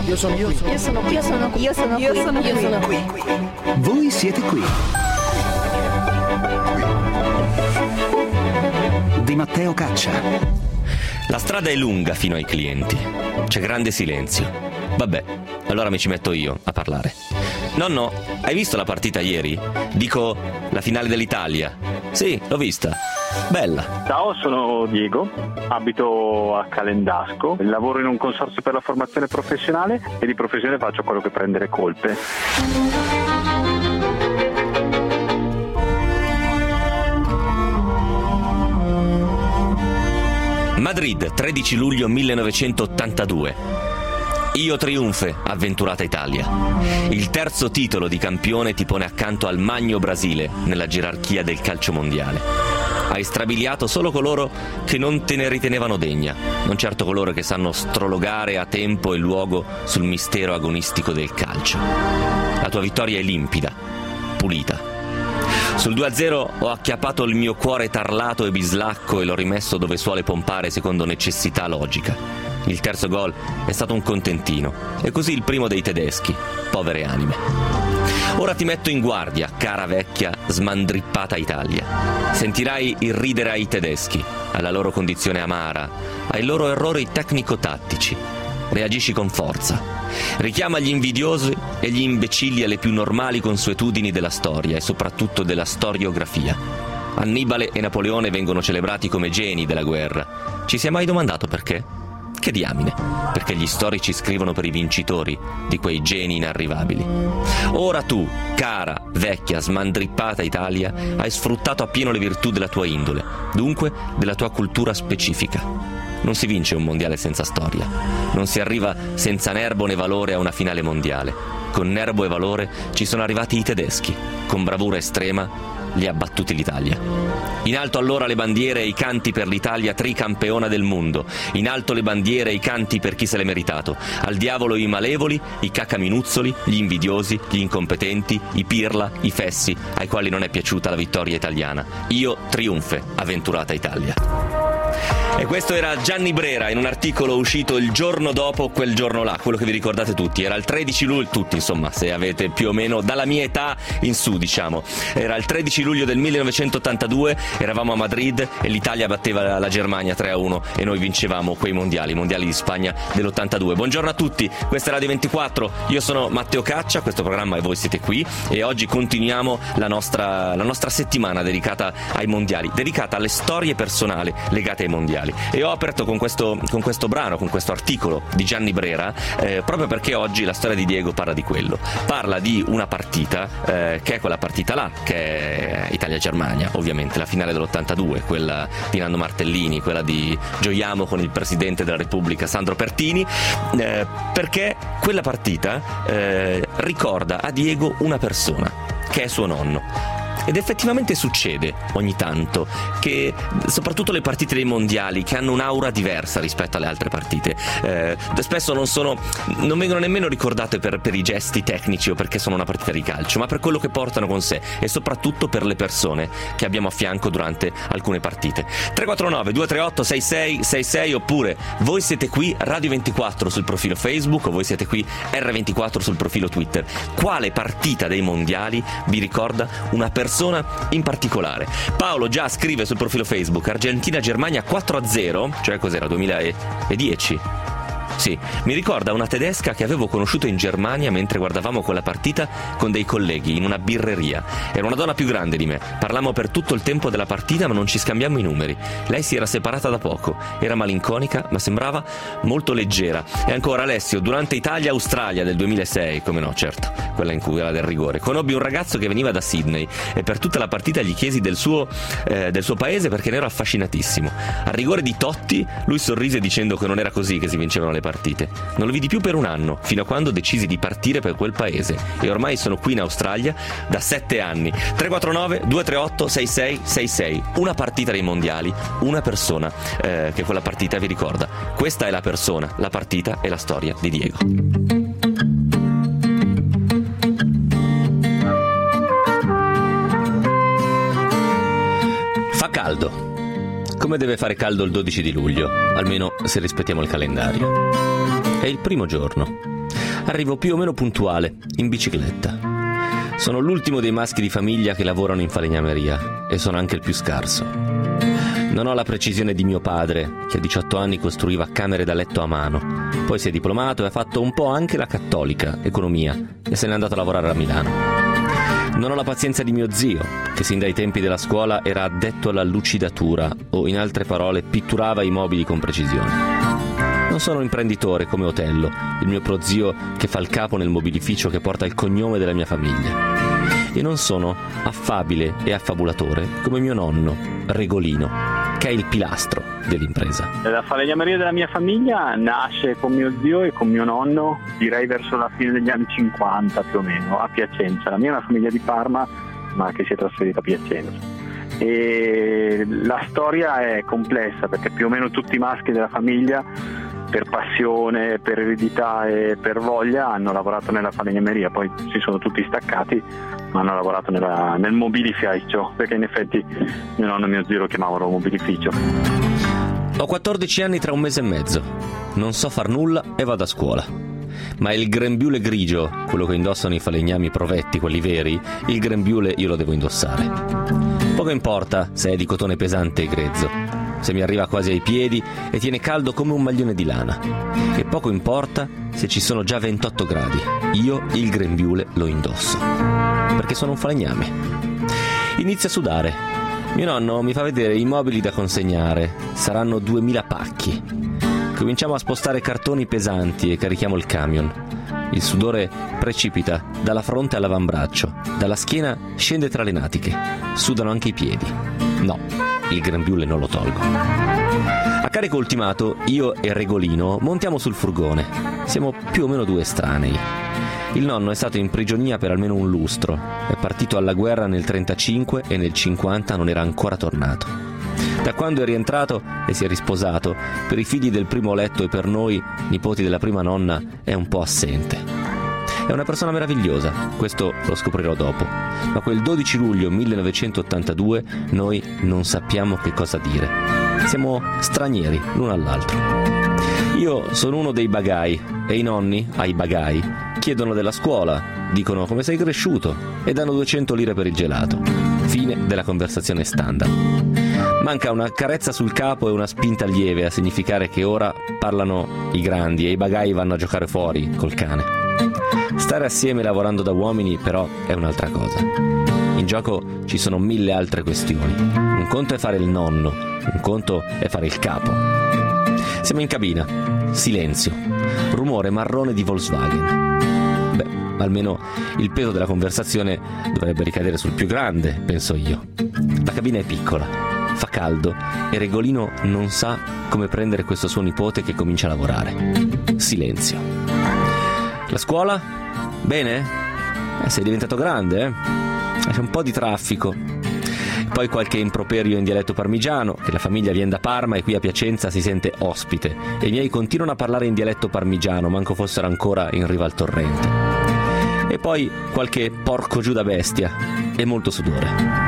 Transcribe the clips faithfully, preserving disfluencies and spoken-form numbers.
Io sono qui. Io sono qui. Io sono qui. Io sono qui. Io sono qui. Io sono qui. Voi siete qui. Di Matteo Caccia. La strada è lunga fino ai clienti. C'è grande silenzio. Vabbè, allora mi ci metto io a parlare. Nonno, hai visto la partita ieri? Dico, la finale dell'Italia. Sì, l'ho vista. Bella. Ciao, sono Diego, abito a Calendasco, lavoro in un consorzio per la formazione professionale e di professione faccio quello che prendere colpe. Madrid, tredici luglio millenovecentottantadue. Io trionfe, avventurata Italia. Il terzo titolo di campione ti pone accanto al Magno Brasile nella gerarchia del calcio mondiale. Hai strabiliato solo coloro che non te ne ritenevano degna, non certo coloro che sanno strologare a tempo e luogo sul mistero agonistico del calcio. La tua vittoria è limpida, pulita. Sul due a zero ho acchiappato il mio cuore tarlato e bislacco e l'ho rimesso dove suole pompare secondo necessità logica. Il terzo gol è stato un contentino, e così il primo dei tedeschi, povere anime. Ora ti metto in guardia, cara vecchia, smandrippata Italia. Sentirai il ridere ai tedeschi, alla loro condizione amara, ai loro errori tecnico-tattici. Reagisci con forza. Richiama gli invidiosi e gli imbecilli alle più normali consuetudini della storia e soprattutto della storiografia. Annibale e Napoleone vengono celebrati come geni della guerra. Ci si è mai domandato perché? Che diamine, perché gli storici scrivono per i vincitori di quei geni inarrivabili. Ora tu, cara, vecchia, smandrippata Italia, hai sfruttato appieno le virtù della tua indole, dunque della tua cultura specifica. Non si vince un mondiale senza storia, non si arriva senza nervo né valore a una finale mondiale. Con nervo e valore ci sono arrivati i tedeschi, con bravura estrema li ha battuti l'Italia. In alto allora le bandiere e i canti per l'Italia tricampeona del mondo. In alto le bandiere e i canti per chi se l'è meritato. Al diavolo i malevoli, i cacaminuzzoli, gli invidiosi, gli incompetenti, i pirla, i fessi, ai quali non è piaciuta la vittoria italiana. Io trionfe, avventurata Italia. E questo era Gianni Brera in un articolo uscito il giorno dopo quel giorno là, quello che vi ricordate tutti. Era il tredici luglio, tutti insomma, se avete più o meno dalla mia età in su, diciamo. Era il tredici luglio del millenovecentottantadue, eravamo a Madrid e l'Italia batteva la Germania tre a uno e noi vincevamo quei mondiali, i mondiali di Spagna dell'ottantadue. Buongiorno a tutti, questa è Radio ventiquattro, io sono Matteo Caccia, questo programma e voi siete qui e oggi continuiamo la nostra, la nostra settimana dedicata ai mondiali, dedicata alle storie personali legate ai mondiali. E ho aperto con questo, con questo brano, con questo articolo di Gianni Brera, eh, proprio perché oggi la storia di Diego parla di quello. Parla di una partita, eh, che è quella partita là, che è Italia-Germania, ovviamente, la finale dell'ottantadue, quella di Nando Martellini, quella di Gioiamo con il Presidente della Repubblica, Sandro Pertini, eh, perché quella partita eh, ricorda a Diego una persona, che è suo nonno. Ed effettivamente succede ogni tanto che soprattutto le partite dei mondiali, che hanno un'aura diversa rispetto alle altre partite, eh, spesso non sono non vengono nemmeno ricordate per, per i gesti tecnici o perché sono una partita di calcio, ma per quello che portano con sé e soprattutto per le persone che abbiamo a fianco durante alcune partite. Tre quattro nove due tre otto sei sei sei sei oppure voi siete qui Radio ventiquattro sul profilo Facebook o voi siete qui R ventiquattro sul profilo Twitter. Quale partita dei mondiali vi ricorda una persona in particolare? Paolo già scrive sul profilo Facebook Argentina-Germania quattro a zero, cioè cos'era, duemiladieci? Sì, mi ricorda una tedesca che avevo conosciuto in Germania mentre guardavamo quella partita con dei colleghi in una birreria. Era una donna più grande di me. Parlammo per tutto il tempo della partita ma non ci scambiammo i numeri. Lei si era separata da poco. Era malinconica ma sembrava molto leggera. E ancora Alessio, durante Italia-Australia del duemilasei, come no, certo, quella in cui era del rigore, conobbi un ragazzo che veniva da Sydney e per tutta la partita gli chiesi del suo, eh, del suo paese perché ne ero affascinatissimo. Al rigore di Totti lui sorrise dicendo che non era così che si vincevano le partite. Non lo vidi più per un anno, fino a quando decisi di partire per quel paese e ormai sono qui in Australia da sette anni. Tre quattro nove due tre otto sei sei sei sei. Una partita dei mondiali, una persona eh, che quella partita vi ricorda. Questa è la persona, la partita e la storia di Diego. Fa caldo. Come deve fare caldo il dodici di luglio, almeno se rispettiamo il calendario. È il primo giorno. Arrivo più o meno puntuale, in bicicletta. Sono l'ultimo dei maschi di famiglia che lavorano in falegnameria e sono anche il più scarso. Non ho la precisione di mio padre, che a diciotto anni costruiva camere da letto a mano. Poi si è diplomato e ha fatto un po' anche la cattolica, economia, e se n'è andato a lavorare a Milano. Non ho la pazienza di mio zio, che sin dai tempi della scuola era addetto alla lucidatura, o in altre parole pitturava i mobili con precisione. Non sono un imprenditore come Otello, il mio prozio che fa il capo nel mobilificio che porta il cognome della mia famiglia. E non sono affabile e affabulatore come mio nonno, Regolino, che è il pilastro dell'impresa. La falegnameria della mia famiglia nasce con mio zio e con mio nonno, direi verso la fine degli anni cinquanta più o meno, a Piacenza. La mia è una famiglia di Parma, ma che si è trasferita a Piacenza. E la storia è complessa perché più o meno tutti i maschi della famiglia, per passione, per eredità e per voglia, hanno lavorato nella falegnameria. Poi si sono tutti staccati, ma hanno lavorato nella, nel mobilificio, perché in effetti mio nonno e mio zio lo chiamavano mobilificio. Ho quattordici anni tra un mese e mezzo, non so far nulla e vado a scuola. Ma il grembiule grigio, quello che indossano i falegnami provetti, quelli veri, il grembiule io lo devo indossare. Poco importa se è di cotone pesante e grezzo, se mi arriva quasi ai piedi e tiene caldo come un maglione di lana. E poco importa se ci sono già ventotto gradi, io il grembiule lo indosso, perché sono un falegname. Inizio a sudare. Mio nonno mi fa vedere i mobili da consegnare, saranno duemila pacchi. Cominciamo a spostare cartoni pesanti e carichiamo il camion. Il sudore precipita dalla fronte all'avambraccio, dalla schiena scende tra le natiche, sudano anche i piedi. No, il grembiule non lo tolgo. A carico ultimato, io e Regolino montiamo sul furgone. Siamo più o meno due estranei. Il nonno è stato in prigionia per almeno un lustro, è partito alla guerra nel trentacinque e nel cinquanta non era ancora tornato. Da quando è rientrato e si è risposato, per i figli del primo letto e per noi, nipoti della prima nonna, è un po' assente. È una persona meravigliosa, questo lo scoprirò dopo, ma quel dodici luglio millenovecentottantadue noi non sappiamo che cosa dire. Siamo stranieri l'uno all'altro. Io sono uno dei bagai e i nonni, ai bagai, chiedono della scuola, dicono come sei cresciuto e danno duecento lire per il gelato. Fine della conversazione standard. Manca una carezza sul capo e una spinta lieve a significare che ora parlano i grandi e i bagai vanno a giocare fuori col cane. Stare assieme lavorando da uomini però è un'altra cosa. In gioco ci sono mille altre questioni. Un conto è fare il nonno, un conto è fare il capo. Siamo in cabina, silenzio, rumore marrone di Volkswagen. Beh, almeno il peso della conversazione dovrebbe ricadere sul più grande, penso io. La cabina è piccola, fa caldo e Regolino non sa come prendere questo suo nipote che comincia a lavorare. Silenzio. La scuola? Bene? Eh, sei diventato grande, eh? C'è un po' di traffico. Poi qualche improperio in dialetto parmigiano, che la famiglia viene da Parma e qui a Piacenza si sente ospite, e i miei continuano a parlare in dialetto parmigiano, manco fossero ancora in riva al torrente. E poi qualche porco giù da bestia e molto sudore.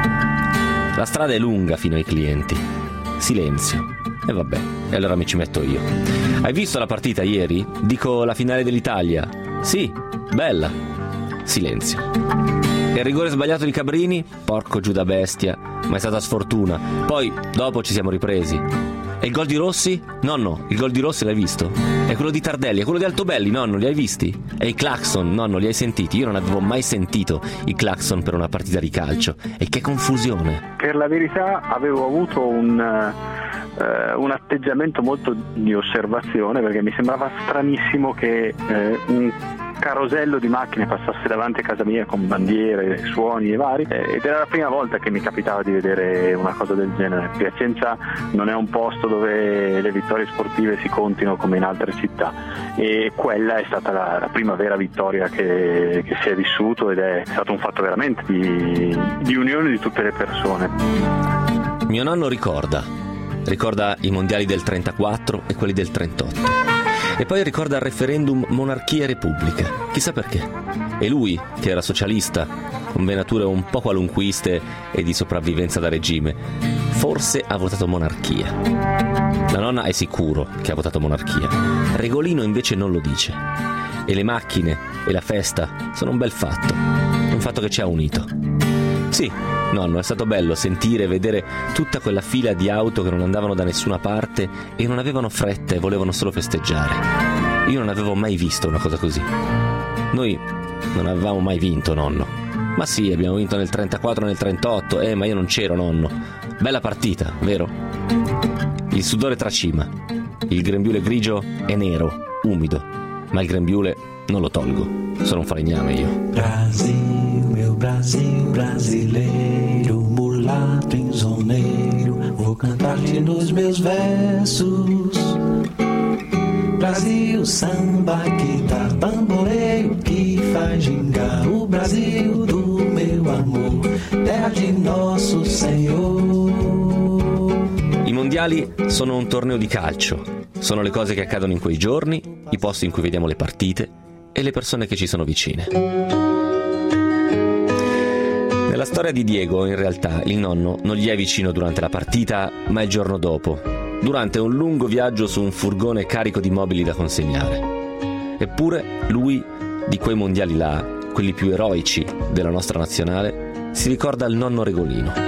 La strada è lunga fino ai clienti. Silenzio. E vabbè, e allora mi ci metto io. Hai visto la partita ieri? Dico la finale dell'Italia. Sì, bella. Silenzio. E il rigore sbagliato di Cabrini? Porco giù da bestia, ma è stata sfortuna. Poi, dopo ci siamo ripresi. E il gol di Rossi? Nonno, il gol di Rossi l'hai visto? È quello di Tardelli, è quello di Altobelli, nonno, li hai visti? E i clacson, nonno, li hai sentiti? Io non avevo mai sentito i clacson per una partita di calcio. E che confusione. Per la verità avevo avuto un, uh, un atteggiamento molto di osservazione, perché mi sembrava stranissimo che uh, un carosello di macchine passasse davanti a casa mia con bandiere, suoni e vari, ed era la prima volta che mi capitava di vedere una cosa del genere. Piacenza non è un posto dove le vittorie sportive si contino come in altre città, e quella è stata la, la prima vera vittoria che, che si è vissuto, ed è stato un fatto veramente di, di unione di tutte le persone. Mio nonno ricorda ricorda i mondiali del trentaquattro e quelli del trentotto. E poi ricorda il referendum monarchia e repubblica. Chissà perché. E lui, che era socialista, con venature un po' qualunquiste e di sopravvivenza da regime, forse ha votato monarchia. La nonna è sicuro che ha votato monarchia. Regolino invece non lo dice. e le macchine e la festa sono un bel fatto, un fatto che ci ha unito. Sì, nonno, è stato bello sentire e vedere tutta quella fila di auto che non andavano da nessuna parte e non avevano fretta e volevano solo festeggiare. Io non avevo mai visto una cosa così. Noi non avevamo mai vinto, nonno. Ma sì, abbiamo vinto nel trentaquattro e nel trentotto, eh, ma io non c'ero, nonno. Bella partita, vero? Il sudore tracima, il grembiule grigio è nero, umido, ma il grembiule non lo tolgo, sono un falegname io. Brasil, meu Brasil brasileiro, mulato insoneiro, vou cantar-te nos meus versos. Brasil, samba que dá bamboleio, que faz gingar o Brasil do meu amor, terra di nosso Senhor. I mondiali sono un torneo di calcio, sono le cose che accadono in quei giorni, i posti in cui vediamo le partite e le persone che ci sono vicine. Nella storia di Diego, in realtà, il nonno non gli è vicino durante la partita, ma il giorno dopo, durante un lungo viaggio su un furgone carico di mobili da consegnare. Eppure lui, di quei mondiali là, quelli più eroici della nostra nazionale, si ricorda il nonno Regolino.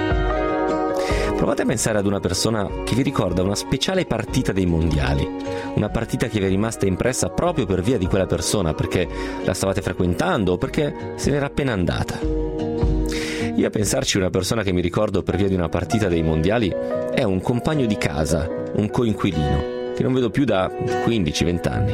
Provate a pensare ad una persona che vi ricorda una speciale partita dei mondiali, una partita che vi è rimasta impressa proprio per via di quella persona, perché la stavate frequentando o perché se n'era appena andata. Io a pensarci, una persona che mi ricordo per via di una partita dei mondiali è un compagno di casa, un coinquilino, che non vedo più da quindici venti anni.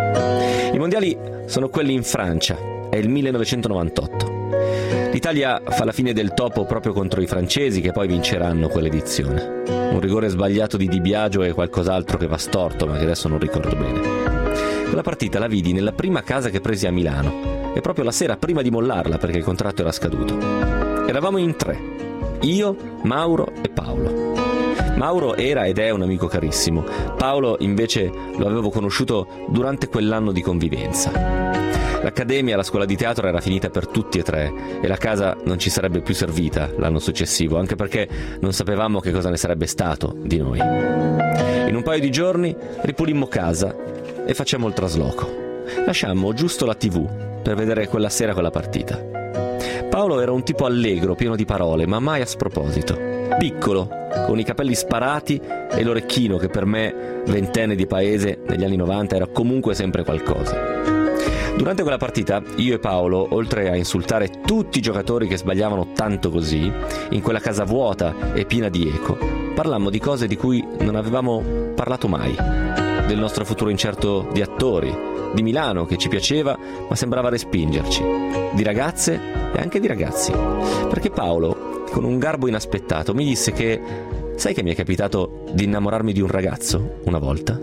I mondiali sono quelli in Francia, è il millenovecentonovantotto. L'Italia fa la fine del topo proprio contro i francesi, che poi vinceranno quell'edizione. Un rigore sbagliato di Di Biagio e qualcos'altro che va storto, ma che adesso non ricordo bene. Quella partita la vidi nella prima casa che presi a Milano, e proprio la sera prima di mollarla perché il contratto era scaduto. Eravamo in tre, io, Mauro e Paolo. Mauro era ed è un amico carissimo, Paolo invece lo avevo conosciuto durante quell'anno di convivenza. L'accademia, la scuola di teatro era finita per tutti e tre e la casa non ci sarebbe più servita l'anno successivo, anche perché non sapevamo che cosa ne sarebbe stato di noi. In un paio di giorni ripulimmo casa e facciamo il trasloco. Lasciammo giusto la tivù per vedere quella sera quella partita. Paolo era un tipo allegro, pieno di parole, ma mai a sproposito. Piccolo, con i capelli sparati e l'orecchino che per me, ventenne di paese negli anni novanta, era comunque sempre qualcosa. Durante quella partita, io e Paolo, oltre a insultare tutti i giocatori che sbagliavano tanto così, in quella casa vuota e piena di eco, parlammo di cose di cui non avevamo parlato mai. Del nostro futuro incerto di attori, di Milano che ci piaceva ma sembrava respingerci, di ragazze e anche di ragazzi. Perché Paolo, con un garbo inaspettato, mi disse che sai che mi è capitato di innamorarmi di un ragazzo una volta?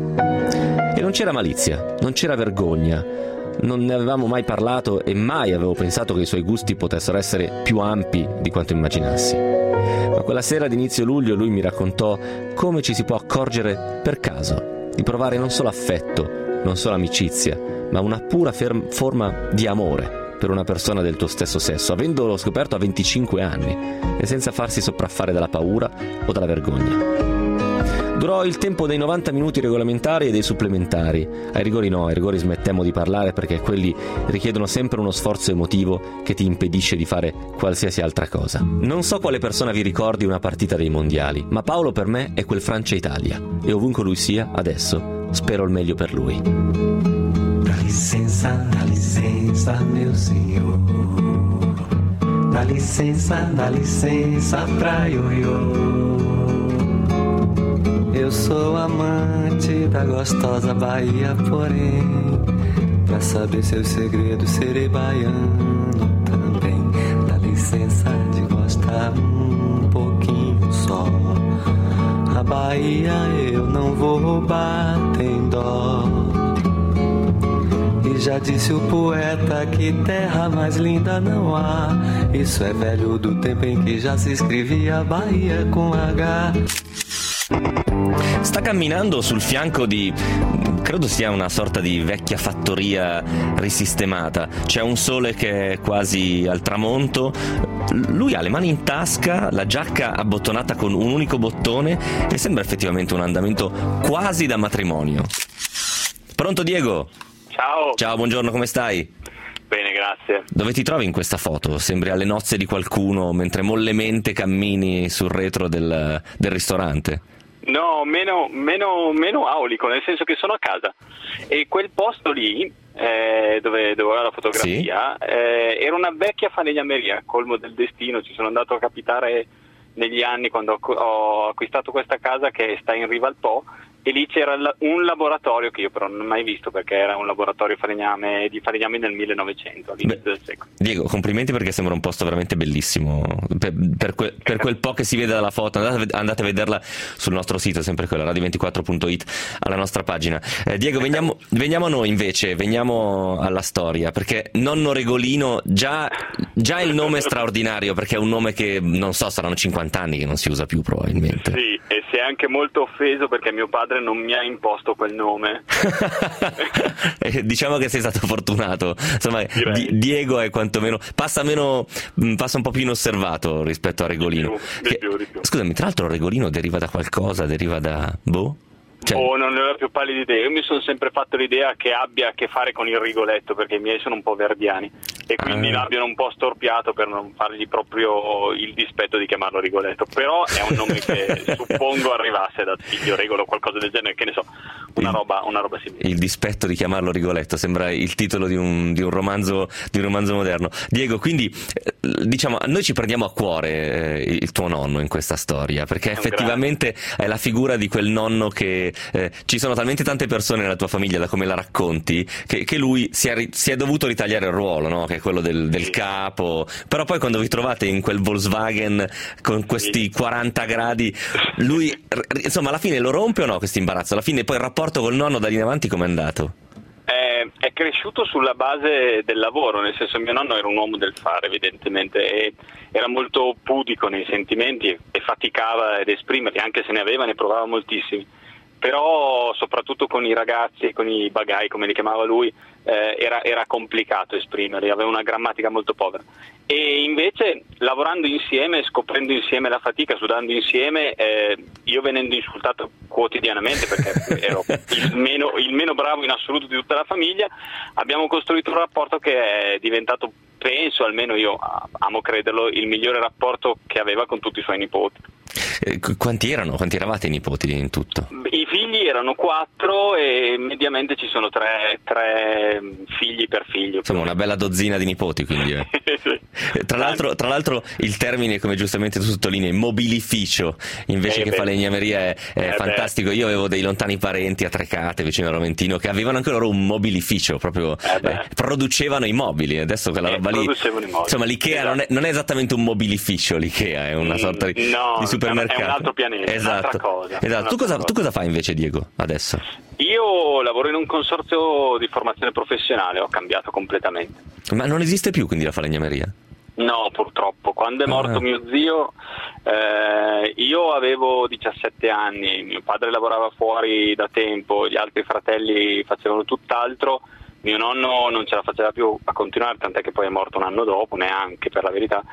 E non c'era malizia, non c'era vergogna. Non ne avevamo mai parlato e mai avevo pensato che i suoi gusti potessero essere più ampi di quanto immaginassi. Ma quella sera d'inizio luglio lui mi raccontò come ci si può accorgere per caso di provare non solo affetto, non solo amicizia, ma una pura ferm- forma di amore per una persona del tuo stesso sesso, avendolo scoperto a venticinque anni e senza farsi sopraffare dalla paura o dalla vergogna. Durò il tempo dei novanta minuti regolamentari e dei supplementari. Ai rigori no, ai rigori smettemmo di parlare perché quelli richiedono sempre uno sforzo emotivo che ti impedisce di fare qualsiasi altra cosa. Non so quale persona vi ricordi una partita dei mondiali, ma Paolo per me è quel Francia-Italia e ovunque lui sia, adesso, spero il meglio per lui. Dá licença, dá licença, meu senhor. Dá licença, dá licença pra ioiô. Eu sou amante da gostosa Bahia, porém, pra saber seus segredos serei baiano também. Dá licença de gostar um pouquinho só. A Bahia eu não vou roubar, tem dó. E já disse o poeta que terra mais linda não há. Isso é velho do tempo em que já se escrevia Bahia com H. Sta camminando sul fianco di, credo sia una sorta di vecchia fattoria risistemata. C'è un sole che è quasi al tramonto. Lui ha le mani in tasca, la giacca abbottonata con un unico bottone e sembra effettivamente un andamento quasi da matrimonio. Pronto Diego? Ciao. Ciao, buongiorno, come stai? Bene, grazie. Dove ti trovi in questa foto? Sembri alle nozze di qualcuno mentre mollemente cammini sul retro del, del ristorante. No, meno, meno, meno aulico, nel senso che sono a casa e quel posto lì eh, dove, dove era la fotografia sì. eh, era una vecchia falegnameria, colmo del destino. Ci sono andato a capitare negli anni quando ho, ho acquistato questa casa che sta in riva al Po, e lì c'era un laboratorio che io però non ho mai visto, perché era un laboratorio falegname, di falegnami nel millenovecento, all'inizio Beh, del secolo. Diego, complimenti, perché sembra un posto veramente bellissimo, per, per, que, per quel po' che si vede dalla foto. Andate, andate a vederla sul nostro sito, sempre quello, radio ventiquattro punto it, alla nostra pagina. eh, Diego, veniamo, veniamo a noi invece, veniamo alla storia, perché nonno Regolino, già, già il nome è straordinario, perché è un nome che non so, saranno cinquanta anni che non si usa più probabilmente. Sì, e si è anche molto offeso perché mio padre non mi ha imposto quel nome. Diciamo che sei stato fortunato, insomma. Di- Diego è quantomeno passa meno passa un po' più inosservato rispetto a Regolino. Di più, che, di più, di più. Scusami, tra l'altro Regolino deriva da qualcosa, deriva da boh? Cioè... Oh, non ne ho la più pallida idea. Io mi sono sempre fatto l'idea che abbia a che fare con il Rigoletto, perché i miei sono un po' verdiani e quindi ah. l'abbiano un po' storpiato per non fargli proprio il dispetto di chiamarlo Rigoletto. Però è un nome che suppongo arrivasse da Figlio Regolo o qualcosa del genere, che ne so, una il, roba, una roba simile. Il dispetto di chiamarlo Rigoletto sembra il titolo di un, di un romanzo di un romanzo moderno. Diego, quindi diciamo, noi ci prendiamo a cuore eh, il tuo nonno in questa storia, perché è effettivamente grande. È la figura di quel nonno che Eh, ci sono talmente tante persone nella tua famiglia, da come la racconti, che, che lui si è, si è dovuto ritagliare il ruolo, no? Che è quello del, del capo. Però poi quando vi trovate in quel Volkswagen con questi quaranta gradi, lui insomma alla fine lo rompe o no questo imbarazzo? Alla fine poi il rapporto col nonno da lì in avanti com'è andato? È, è cresciuto sulla base del lavoro, nel senso mio nonno era un uomo del fare evidentemente, e era molto pudico nei sentimenti e faticava ad esprimerli, anche se ne aveva, ne provava moltissimi. Però soprattutto con i ragazzi e con i bagai, come li chiamava lui, eh, era, era complicato esprimerli, aveva una grammatica molto povera. E invece lavorando insieme, scoprendo insieme la fatica, sudando insieme, eh, io venendo insultato quotidianamente perché ero il meno, il meno bravo in assoluto di tutta la famiglia, abbiamo costruito un rapporto che è diventato, penso, almeno io amo crederlo, il migliore rapporto che aveva con tutti i suoi nipoti. Eh, quanti erano? Quanti eravate i nipoti in tutto? I figli erano quattro e mediamente ci sono tre, tre figli per figlio. Insomma, una bella dozzina di nipoti, quindi. Eh. Sì. Tra l'altro, tra l'altro il termine, come giustamente tu sottolinei, mobilificio invece eh che beh. falegnameria è, è eh fantastico. Beh. Io avevo dei lontani parenti a Trecate, vicino a Romentino, che avevano anche loro un mobilificio, proprio eh eh, producevano i mobili. Adesso quella eh, roba lì, insomma, l'Ikea esatto. non, è, non è esattamente un mobilificio, l'Ikea è una sorta di, no, di supermercato. È un altro pianeta, esatto. un'altra cosa. Esatto. Un'altra tu, cosa, cosa. tu cosa fai invece, Diego, adesso? Io lavoro in un consorzio di formazione professionale, ho cambiato completamente. Ma non esiste più quindi la falegnameria? No, purtroppo. Quando è morto ah. mio zio, eh, io avevo diciassette anni, mio padre lavorava fuori da tempo, gli altri fratelli facevano tutt'altro, mio nonno non ce la faceva più a continuare, tant'è che poi è morto un anno dopo, neanche per la verità,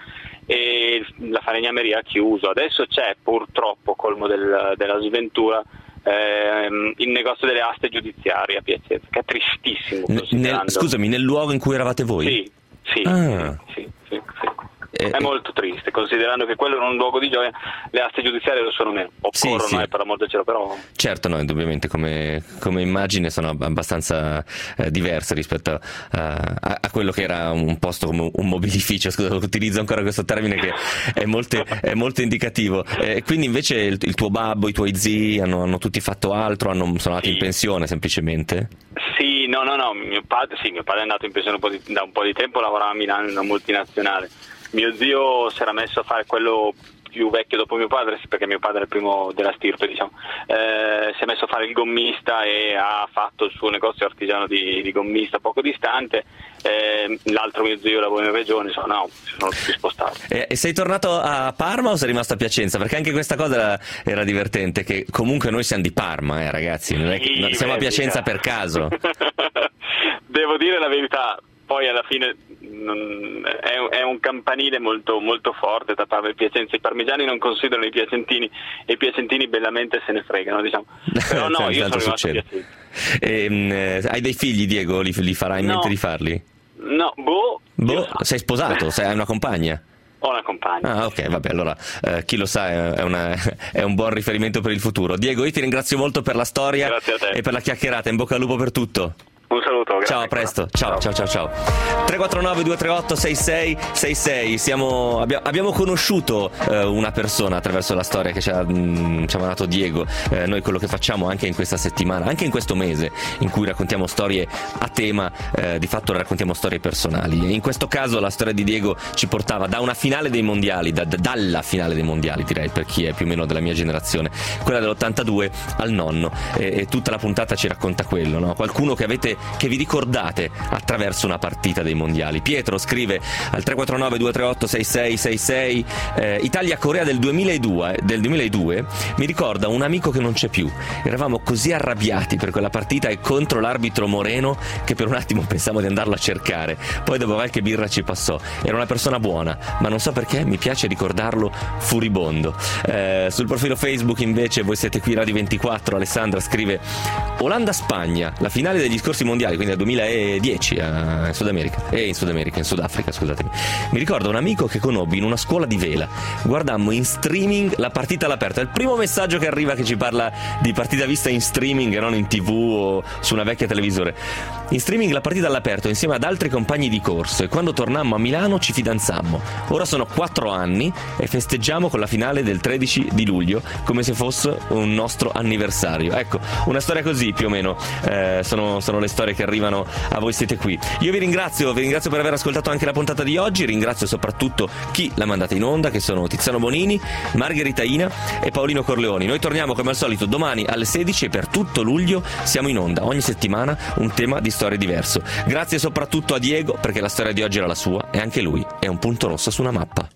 e la falegnameria ha chiuso. Adesso c'è purtroppo, colmo del, della sventura, ehm, il negozio delle aste giudiziarie a Piacenza, che è tristissimo. Nel, scusami, nel luogo in cui eravate voi? Sì, sì, ah. sì, sì, sì. Eh, è molto triste, considerando che quello era un luogo di gioia, le aste giudiziarie lo sono meno, occorrono, sì, sì. Eh, per l'amor del cielo, però... Certo, no, indubbiamente come, come immagine sono abbastanza eh, diverse rispetto a, a, a quello che era un posto come un mobilificio. Scusa, utilizzo ancora questo termine che è molto, è molto indicativo. Eh, quindi invece il, il tuo babbo, i tuoi zii hanno, hanno tutti fatto altro, hanno, sono andati sì. in pensione semplicemente? Sì, no, no, no, mio padre, sì, mio padre è andato in pensione un po' di, da un po' di tempo, lavorava a Milano in una multinazionale. Mio zio si era messo a fare quello più vecchio dopo mio padre, perché mio padre è il primo della stirpe, diciamo. Eh, si è messo a fare il gommista e ha fatto il suo negozio artigiano di, di gommista poco distante. Eh, l'altro mio zio lavora in regione, insomma, no, si sono tutti spostati. E, e sei tornato a Parma o sei rimasto a Piacenza? Perché anche questa cosa era, era divertente, che comunque noi siamo di Parma, eh, ragazzi, non è che, sì, non, siamo beh, a Piacenza mica. per caso. Devo dire la verità, poi alla fine non, è, è un campanile molto, molto forte da Pava e Piacenza. I parmigiani non considerano i piacentini e i piacentini bellamente se ne fregano, diciamo. Però no, io sono rimasto piacente. E, hai dei figli, Diego? Li, li farai in no. mente di farli? No, boh. Boh, sei sposato? Sei, hai una compagna? Ho una compagna. Ah, ok, vabbè, allora eh, chi lo sa è, una, è un buon riferimento per il futuro. Diego, io ti ringrazio molto per la storia e per la chiacchierata. In bocca al lupo per tutto. Un saluto, grazie. Ciao, a presto. Ciao, ciao, ciao, ciao. tre quattro nove due tre otto sei sei sei sei. Siamo, abbia, abbiamo conosciuto eh, una persona attraverso la storia che ci ha, mh, ci ha mandato Diego. Eh, noi quello che facciamo anche in questa settimana, anche in questo mese in cui raccontiamo storie a tema, eh, di fatto raccontiamo storie personali. In questo caso la storia di Diego ci portava da una finale dei mondiali, da, da, dalla finale dei mondiali, direi, per chi è più o meno della mia generazione, quella dell'ottantadue, al nonno. E, e tutta la puntata ci racconta quello, no? Qualcuno che avete che vi ricordate attraverso una partita dei mondiali. Pietro scrive al tre quattro nove due tre otto sei sei sei sei eh, Italia-Corea del duemiladue, del duemiladue mi ricorda un amico che non c'è più. Eravamo così arrabbiati per quella partita e contro l'arbitro Moreno che per un attimo pensavo di andarlo a cercare, poi dopo qualche birra ci passò. Era una persona buona, ma non so perché mi piace ricordarlo furibondo. Eh, sul profilo Facebook invece Voi siete qui Radio ventiquattro, Alessandra scrive Olanda-Spagna, la finale degli scorsi mondiali, quindi nel duemiladieci in Sud America e eh, in Sud America, in Sudafrica, scusatemi. Mi ricordo un amico che conobbi in una scuola di vela. Guardammo in streaming la partita all'aperto. È il primo messaggio che arriva che ci parla di partita vista in streaming e non in tv o su una vecchia televisore. In streaming la partita all'aperto insieme ad altri compagni di corso, e quando tornammo a Milano ci fidanzammo. Ora sono quattro anni e festeggiamo con la finale del tredici di luglio come se fosse un nostro anniversario. Ecco, una storia così più o meno eh, sono, sono le storie che arrivano a Voi siete qui. Io vi ringrazio, vi ringrazio per aver ascoltato anche la puntata di oggi, ringrazio soprattutto chi l'ha mandata in onda, che sono Tiziano Bonini, Margherita Ina e Paolino Corleoni. Noi torniamo come al solito domani alle sedici e per tutto luglio siamo in onda, ogni settimana un tema di storie diverso. Grazie soprattutto a Diego, perché la storia di oggi era la sua e anche lui è un punto rosso su una mappa.